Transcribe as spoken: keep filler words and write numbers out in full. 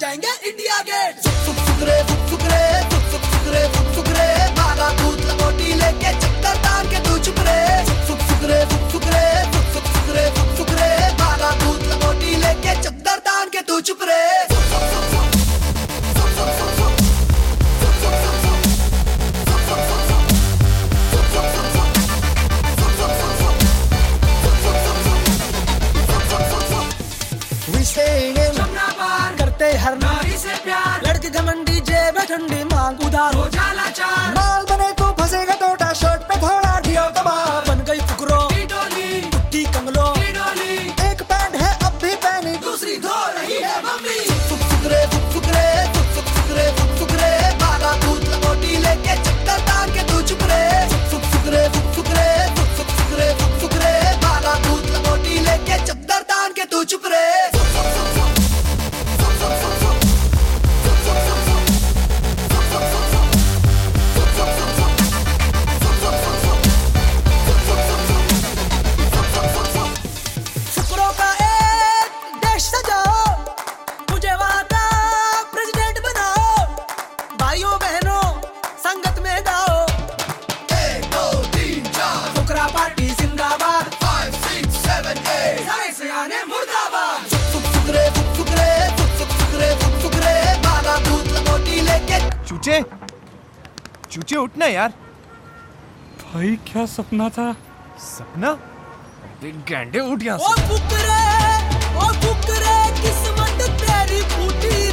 जाएंगे India gate. सुक सुक सुकरे सुक सुकरे सुक सुक सुकरे सुक सुकरे भागा भूत लंगोटी लेके चक्कर तान के तू चुप रे। सुक सुक सुकरे सुक सुकरे सुक सुक सुकरे सुक सुकरे भागा भूत लंगोटी लेके चक्कर तान के तू चुप रे। करते हर नारी से प्यार, लड़के घमंडी जेब ठंडी मांग उधार हो जाला चार। माल बने तो फंसेगा टोटा शर्ट पे थोड़ा दियो दबाव। बन गई फुकरो की डोली कुट्टी कंगलो की डोली। एक पैंट है अब भी पहनी दूसरी धो रही है मम्मी। सुक सुकरे सुक सुकरे सुक सुक सुकरे सुक सुकरे भागा भूत लंगोटी लेके चक्कर तान के तू चुप रे। सुक सुक सुकरे सुक सुकरे सुक सुक सुकरे सुक सुकरे भागा भूत लंगोटी लेके चक्कर तान के तू चुप रे। चूचे चूचे उठना यार। भाई क्या सपना था। सपना? गैंडे उठ यहाँ से। ओ फुकरे, ओ फुकरे, किस्मत तेरी फूटी